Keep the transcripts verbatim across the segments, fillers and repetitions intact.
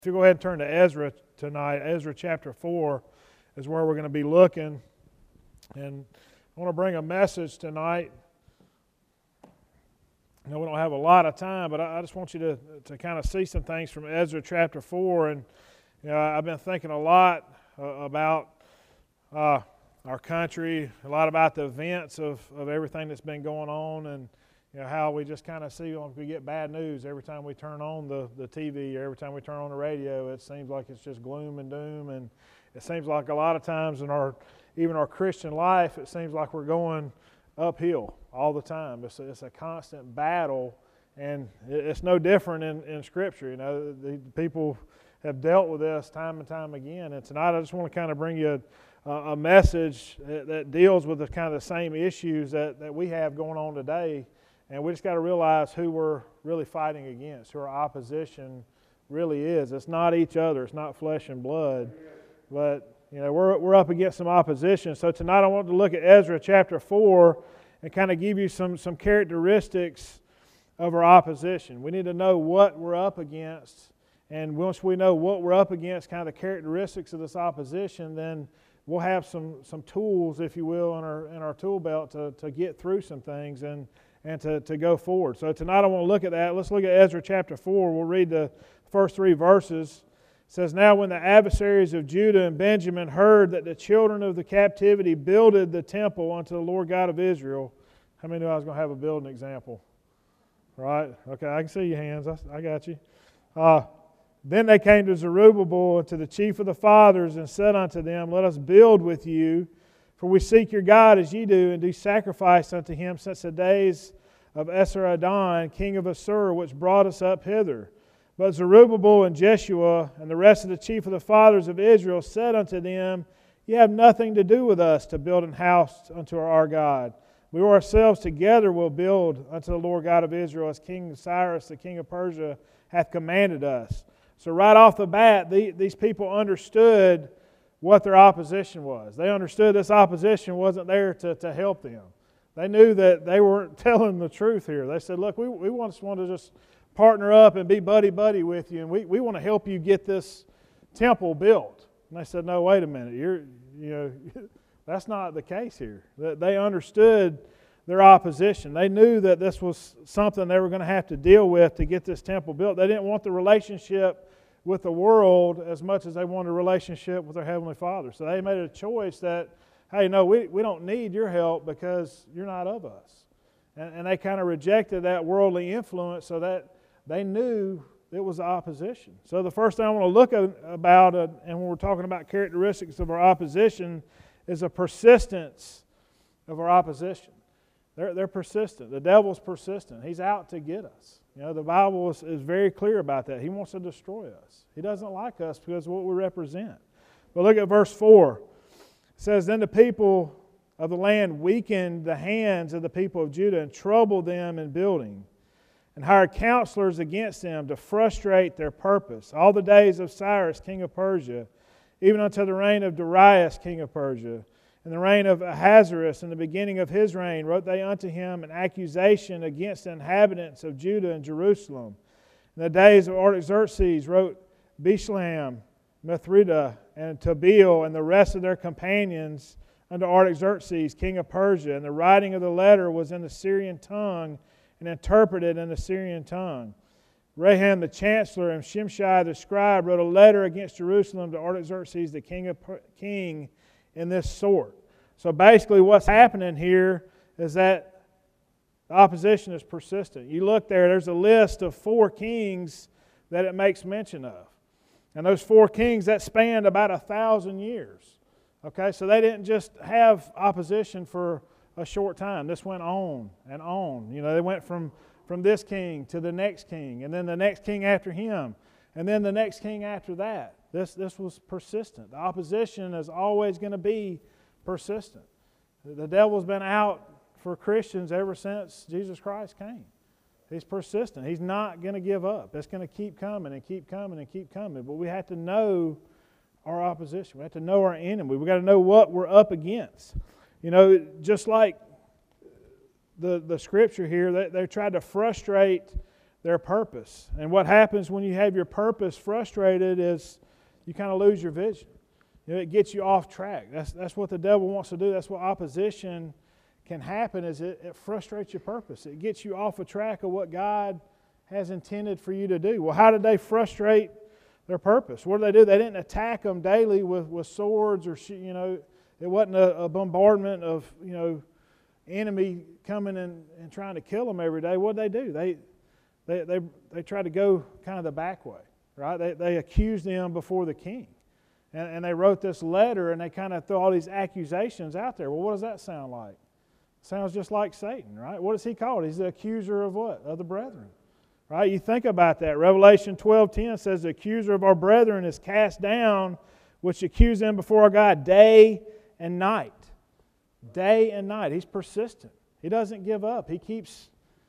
If you go ahead and turn to Ezra tonight, Ezra chapter four is where we're going to be looking. And I want to bring a message tonight. I know we don't have a lot of time, but I just want you to, to kind of see some things from Ezra chapter four. And you know, I've been thinking a lot uh, about uh, our country, a lot about the events of, of everything that's been going on, and you know, how we just kind of see when we get bad news every time we turn on the, the T V or every time we turn on the radio. It seems like it's just gloom and doom, and it seems like a lot of times in our even our Christian life, it seems like we're going uphill all the time. It's a, it's a constant battle, and it's no different in, in Scripture. You know, the people have dealt with this time and time again. And tonight, I just want to kind of bring you a, a message that, that deals with the kind of the same issues that, that we have going on today. And we just got to realize who we're really fighting against, who our opposition really is. It's not each other. It's not flesh and blood. But, you know, we're we're up against some opposition. So tonight I want to look at Ezra chapter four and kind of give you some, some characteristics of our opposition. We need to know what we're up against. And once we know what we're up against, kind of the characteristics of this opposition, then we'll have some, some tools, if you will, in our in our tool belt to, to get through some things and and to, to go forward. So tonight I want to look at that. Let's look at Ezra chapter four. We'll read the first three verses. It says, "Now when the adversaries of Judah and Benjamin heard that the children of the captivity builded the temple unto the Lord God of Israel," how many knew I was going to have a building example? Right? Okay, I can see your hands. I, I got you. Uh, "Then they came to Zerubbabel and to the chief of the fathers and said unto them, Let us build with you, for we seek your God as ye do, and do sacrifice unto him since the days of Esarhaddon, king of Assur, which brought us up hither. But Zerubbabel and Jeshua and the rest of the chief of the fathers of Israel said unto them, Ye have nothing to do with us to build an house unto our God. We ourselves together will build unto the Lord God of Israel, as King Cyrus, the king of Persia, hath commanded us." So right off the bat, the, these people understood what their opposition was. They understood this opposition wasn't there to, to help them. They knew that they weren't telling the truth here. They said, look, we, we just want to just partner up and be buddy-buddy with you, and we, we want to help you get this temple built. And they said, no, wait a minute. You're, you know, that's not the case here. They understood their opposition. They knew that this was something they were going to have to deal with to get this temple built. They didn't want the relationship with the world as much as they wanted a relationship with their Heavenly Father. So they made a choice that, hey, no, we, we don't need your help because you're not of us. And, and they kind of rejected that worldly influence so that they knew it was opposition. So the first thing I want to look at, about, uh, and when we're talking about characteristics of our opposition, is a persistence of our opposition. They're, they're persistent. The devil's persistent. He's out to get us. You know, the Bible is, is very clear about that. He wants to destroy us. He doesn't like us because of what we represent. But look at verse four. It says, "Then the people of the land weakened the hands of the people of Judah and troubled them in building, and hired counselors against them to frustrate their purpose. All the days of Cyrus, king of Persia, even unto the reign of Darius, king of Persia, in the reign of Ahasuerus, in the beginning of his reign, wrote they unto him an accusation against the inhabitants of Judah and Jerusalem. In the days of Artaxerxes wrote Bishlam, Mithridah, and Tabeel, and the rest of their companions unto Artaxerxes, king of Persia. And the writing of the letter was in the Syrian tongue, and interpreted in the Syrian tongue. Raham the chancellor and Shimshai the scribe wrote a letter against Jerusalem to Artaxerxes, the king of king, in this sort." So basically what's happening here is that the opposition is persistent. You look there, there's a list of four kings that it makes mention of. And those four kings, that spanned about a thousand years. Okay, so they didn't just have opposition for a short time. This went on and on. You know, they went from, from this king to the next king, and then the next king after him, and then the next king after that. This, this was persistent. The opposition is always going to be persistent. The devil's been out for Christians ever since Jesus Christ came. He's persistent. He's not going to give up. It's going to keep coming and keep coming and keep coming. But we have to know our opposition. We have to know our enemy. We've got to know what we're up against. You know, just like the, the Scripture here, they, they tried to frustrate their purpose. And what happens when you have your purpose frustrated is you kind of lose your vision. You know, it gets you off track. That's that's what the devil wants to do. That's what opposition can happen, is it, it frustrates your purpose. It gets you off a track of what God has intended for you to do. Well, how did they frustrate their purpose? What did they do? They didn't attack them daily with, with swords or, you know, it wasn't a, a bombardment of, you know, enemy coming and, and trying to kill them every day. What did they do? They they they they tried to go kind of the back way, right? They they accused them before the king. And, and they wrote this letter, and they kind of threw all these accusations out there. Well, what does that sound like? Sounds just like Satan, right? What is he called? He's the accuser of what? Of the brethren. Right? You think about that. Revelation twelve ten says, the accuser of our brethren is cast down, which accuse them before our God day and night. Day and night. He's persistent. He doesn't give up. He keeps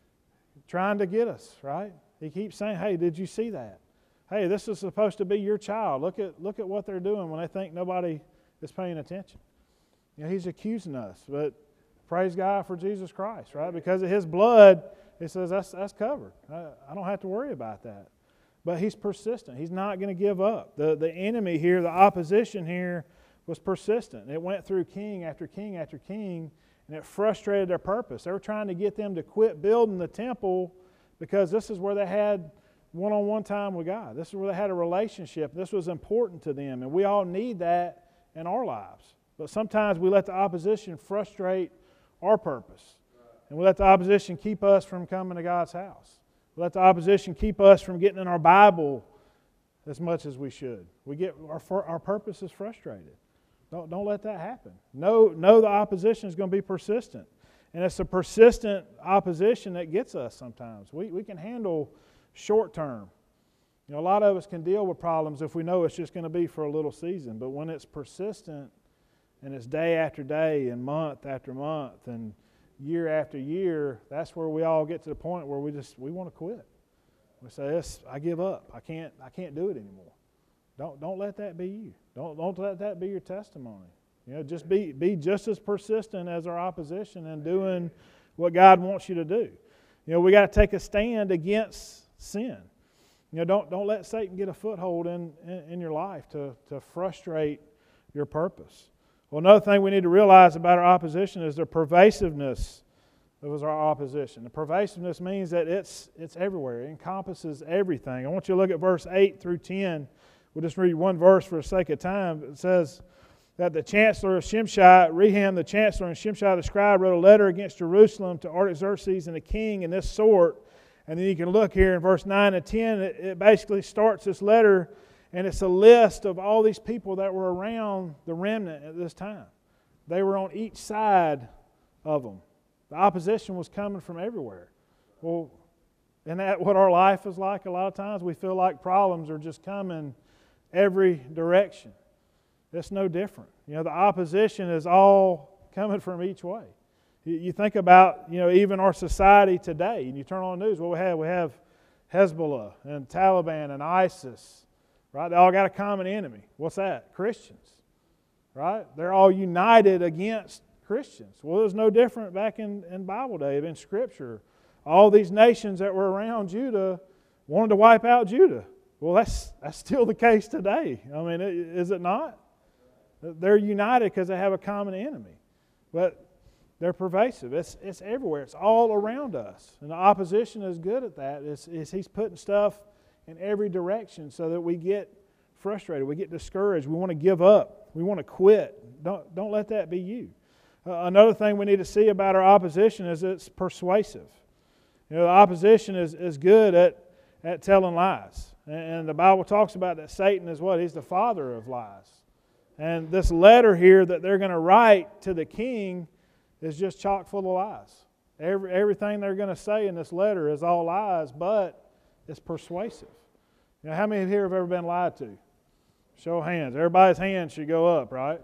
trying to get us, right? He keeps saying, hey, did you see that? Hey, this is supposed to be your child. Look at look at what they're doing when they think nobody is paying attention. You know, he's accusing us, but praise God for Jesus Christ, right? Because of His blood, He says that's that's covered. I, I don't have to worry about that. But He's persistent. He's not going to give up. The the enemy here, the opposition here, was persistent. It went through king after king after king, and it frustrated their purpose. They were trying to get them to quit building the temple because this is where they had one-on-one time with God. This is where they had a relationship. This was important to them, and we all need that in our lives. But sometimes we let the opposition frustrate our purpose, and we let the opposition keep us from coming to God's house. We let the opposition keep us from getting in our Bible as much as we should. We get our our purpose is frustrated. Don't don't let that happen. Know know the opposition is going to be persistent, and it's a persistent opposition that gets us sometimes. We we can handle short term. You know, a lot of us can deal with problems if we know it's just going to be for a little season. But when it's persistent and it's day after day and month after month and year after year, that's where we all get to the point where we just we want to quit. We say, "This, I give up. I can't I can't do it anymore." Don't don't let that be you. Don't don't let that be your testimony. You know, just be be just as persistent as our opposition in doing what God wants you to do. You know, we got to take a stand against sin. You know, don't don't let Satan get a foothold in, in, in your life to, to frustrate your purpose. Well, another thing we need to realize about our opposition is the pervasiveness of our opposition. The pervasiveness means that it's it's everywhere. It encompasses everything. I want you to look at verse eight through ten. We'll just read one verse for the sake of time. It says that the chancellor of Shimshai, Rehum the chancellor, and Shimshai the scribe wrote a letter against Jerusalem to Artaxerxes and the king in this sort. And then you can look here in verse nine and ten, it, it basically starts this letter, and it's a list of all these people that were around the remnant at this time. They were on each side of them. The opposition was coming from everywhere. Well, isn't that what our life is like? A lot of times we feel like problems are just coming every direction. It's no different. You know, the opposition is all coming from each way. You think about, you know, even our society today, and you turn on the news, what we have, we have Hezbollah and Taliban and ISIS, right? They all got a common enemy. What's that? Christians, right? They're all united against Christians. Well, it was no different back in, in Bible day, in Scripture. All these nations that were around Judah wanted to wipe out Judah. Well, that's that's still the case today. I mean, is it not? They're united because they have a common enemy. But they're pervasive. It's it's everywhere. It's all around us. And the opposition is good at that. It's, it's, he's putting stuff in every direction so that we get frustrated. We get discouraged. We want to give up. We want to quit. Don't, don't let that be you. Uh, another thing we need to see about our opposition is it's persuasive. You know, the opposition is, is good at, at telling lies. And, and the Bible talks about that Satan is what? He's the father of lies. And this letter here that they're going to write to the king is just chock full of lies. Every, everything they're going to say in this letter is all lies, but it's persuasive. You know, how many here have ever been lied to? Show of hands. Everybody's hands should go up, right?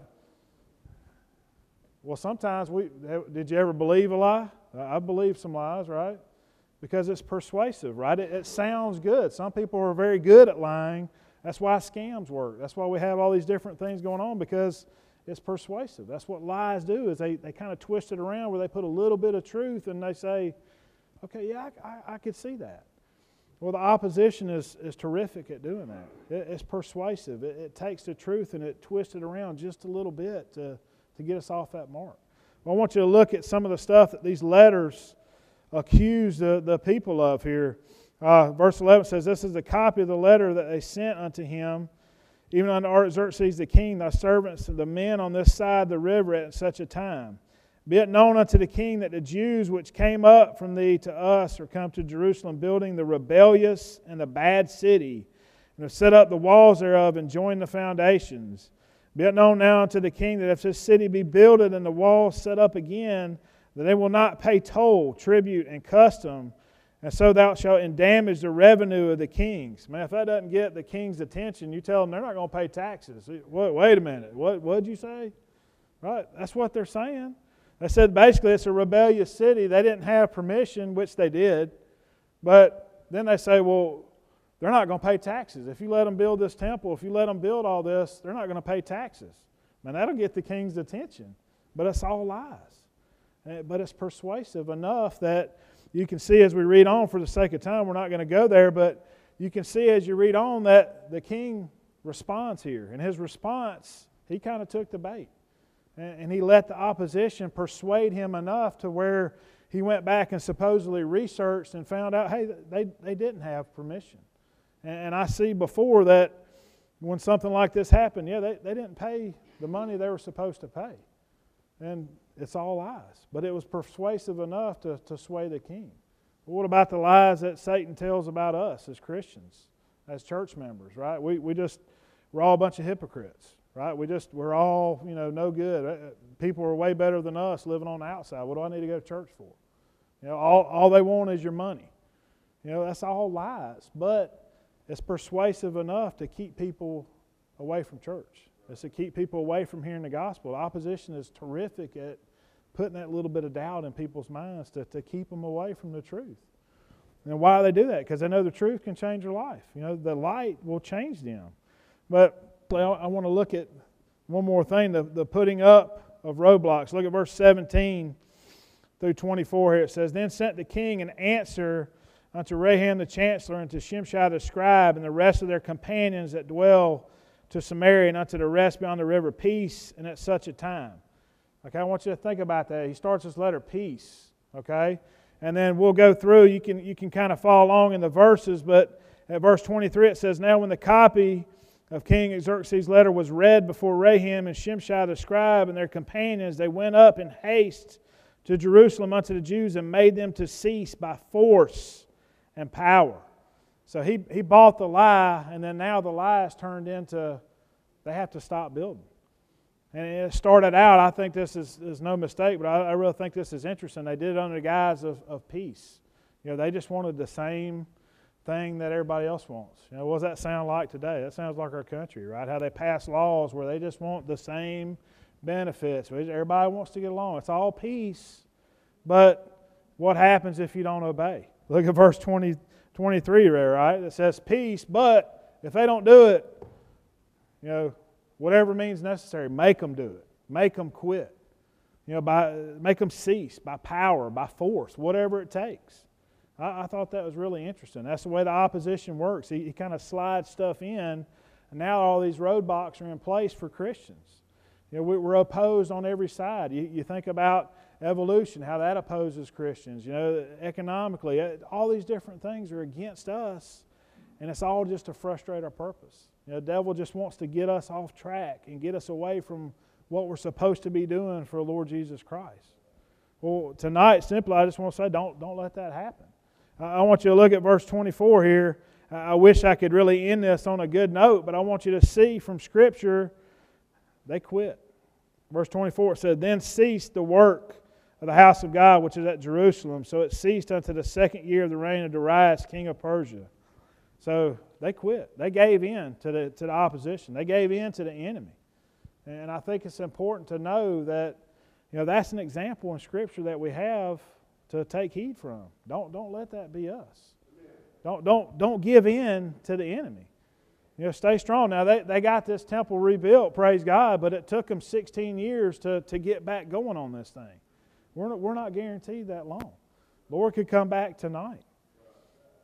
Well, sometimes we, did you ever believe a lie? I believe some lies, right? Because it's persuasive, right? It, it sounds good. Some people are very good at lying. That's why scams work. That's why we have all these different things going on, because it's persuasive. That's what lies do, is they, they kind of twist it around where they put a little bit of truth and they say, okay, yeah, I, I, I could see that. Well, the opposition is, is terrific at doing that. It, it's persuasive. It, it takes the truth and it twists it around just a little bit to, to get us off that mark. Well, I want you to look at some of the stuff that these letters accuse the, the people of here. Uh, verse eleven says, "This is a copy of the letter that they sent unto him, even unto Artaxerxes the king, thy servants, the men on this side the river at such a time. Be it known unto the king that the Jews which came up from thee to us are come to Jerusalem, building the rebellious and the bad city, and have set up the walls thereof and joined the foundations. Be it known now unto the king that if this city be builded and the walls set up again, that they will not pay toll, tribute, and custom, and so thou shalt endamage the revenue of the kings." Man, if that doesn't get the king's attention, you tell them they're not going to pay taxes. Wait, wait a minute. What did you say? Right? That's what they're saying. They said basically it's a rebellious city. They didn't have permission, which they did. But then they say, well, they're not going to pay taxes. If you let them build this temple, if you let them build all this, they're not going to pay taxes. Man, that'll get the king's attention. But it's all lies. But it's persuasive enough that you can see as we read on, for the sake of time, we're not going to go there, but you can see as you read on that the king responds here. And his response, he kind of took the bait. And he let the opposition persuade him enough to where he went back and supposedly researched and found out, hey, they, they didn't have permission. And I see before that when something like this happened, yeah, they, they didn't pay the money they were supposed to pay. And it's all lies. But it was persuasive enough to, to sway the king. But what about the lies that Satan tells about us as Christians, as church members, right? We, we just, we're all a bunch of hypocrites. Right? We just, we're all, you know, no good. People are way better than us living on the outside. What do I need to go to church for? You know, all, all they want is your money. You know, that's all lies. But it's persuasive enough to keep people away from church. It's to keep people away from hearing the gospel. The opposition is terrific at putting that little bit of doubt in people's minds to, to keep them away from the truth. And why do they do that? Because they know the truth can change their life. You know, the light will change them. But I want to look at one more thing, the, the putting up of roadblocks. Look at verse seventeen through twenty-four here. It says, "Then sent the king an answer unto Raham the chancellor, and to Shimshai the scribe, and the rest of their companions that dwell to Samaria, and unto the rest beyond the river, peace, and at such a time." Okay, I want you to think about that. He starts this letter, peace. Okay? And then we'll go through. You can, you can kind of follow along in the verses, but at verse twenty-three it says, "Now when the copy of King Xerxes' letter was read before Raham and Shimshai the scribe and their companions, they went up in haste to Jerusalem unto the Jews and made them to cease by force and power." So he, he bought the lie, and then now the lie is turned into they have to stop building. And it started out, I think this is, is no mistake, but I, I really think this is interesting. They did it under the guise of, of peace. You know, they just wanted the same thing that everybody else wants. You know, what does that sound like today? That sounds like our country, right? How they pass laws where they just want the same benefits. Everybody wants to get along. It's all peace, but what happens if you don't obey? Look at verse twenty, twenty-three there, right? It says peace, but if they don't do it, you know, whatever means necessary, make them do it. Make them quit. You know, by make them cease by power, by force, whatever it takes. I thought that was really interesting. That's the way the opposition works. He, he kind of slides stuff in, and now all these roadblocks are in place for Christians. You know, we, we're opposed on every side. You, you think about evolution, how that opposes Christians. You know, economically, all these different things are against us, and it's all just to frustrate our purpose. You know, the devil just wants to get us off track and get us away from what we're supposed to be doing for the Lord Jesus Christ. Well, tonight, simply, I just want to say, don't, don't let that happen. I want you to look at verse twenty-four here. I wish I could really end this on a good note, but I want you to see from Scripture, they quit. Verse twenty-four, it said, "Then ceased the work of the house of God, which is at Jerusalem. So it ceased unto the second year of the reign of Darius, king of Persia." So they quit. They gave in to the, to the opposition. They gave in to the enemy. And I think it's important to know that, you know, that's an example in Scripture that we have to take heed from. Don't, don't let that be us. Don't, don't, don't give in to the enemy. You know, stay strong. Now, they, they got this temple rebuilt, praise God, but it took them sixteen years to, to get back going on this thing. We're not, we're not guaranteed that long. Lord could come back tonight.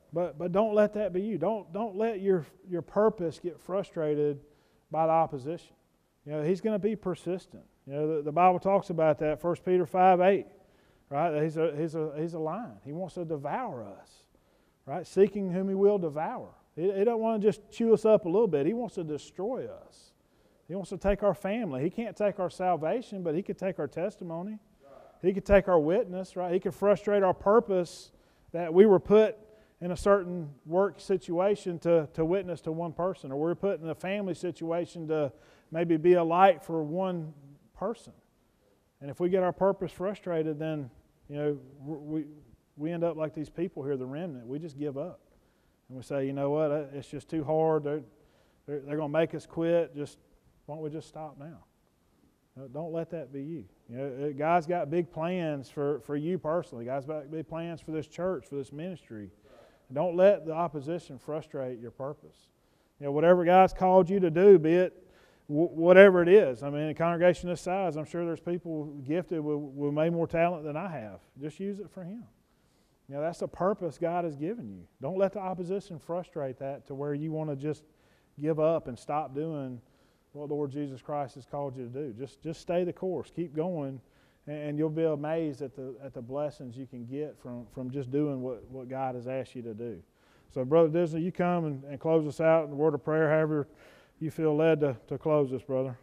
But but don't let that be you. Don't don't let your your purpose get frustrated by the opposition. You know, he's going to be persistent. You know, the, the Bible talks about that, First Peter five eight, right? He's a he's a he's a lion. He wants to devour us, right? Seeking whom he will devour. He, he don't want to just chew us up a little bit. He wants to destroy us. He wants to take our family. He can't take our salvation, but he could take our testimony. He could take our witness, right? He could frustrate our purpose that we were put in a certain work situation to, to witness to one person, or we're put in a family situation to maybe be a light for one person. And if we get our purpose frustrated, then you know we we end up like these people here, the remnant. We just give up, and we say, you know what? It's just too hard. They're they're, they're going to make us quit. Just why don't we just stop now? Don't let that be you. You know, God's got big plans for, for you personally. God's got big plans for this church, for this ministry. Don't let the opposition frustrate your purpose. You know, whatever God's called you to do, be it w- whatever it is. I mean, in a congregation this size, I'm sure there's people gifted with, with way more talent than I have. Just use it for Him. You know, that's the purpose God has given you. Don't let the opposition frustrate that to where you want to just give up and stop doing what Lord Jesus Christ has called you to do. Just just stay the course. Keep going, and, and you'll be amazed at the at the blessings you can get from, from just doing what, what God has asked you to do. So, Brother Disney, you come and, and close us out in a word of prayer, however you feel led to, to close us, brother.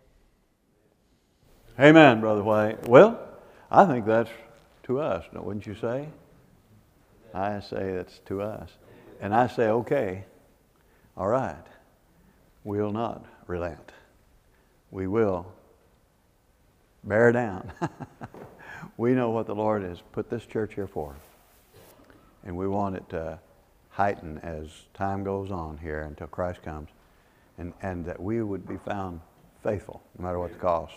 Amen, Brother White. Well, I think that's to us, wouldn't you say? I say it's to us. And I say, okay, all right, we'll not relent. We will bear down. We know what the Lord has put this church here for. And we want it to heighten as time goes on here until Christ comes. And, and that we would be found faithful, no matter what the cost.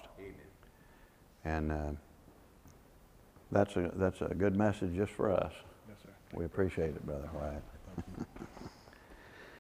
And uh, that's a that's a good message just for us. Yes, sir. We appreciate it, Brother White.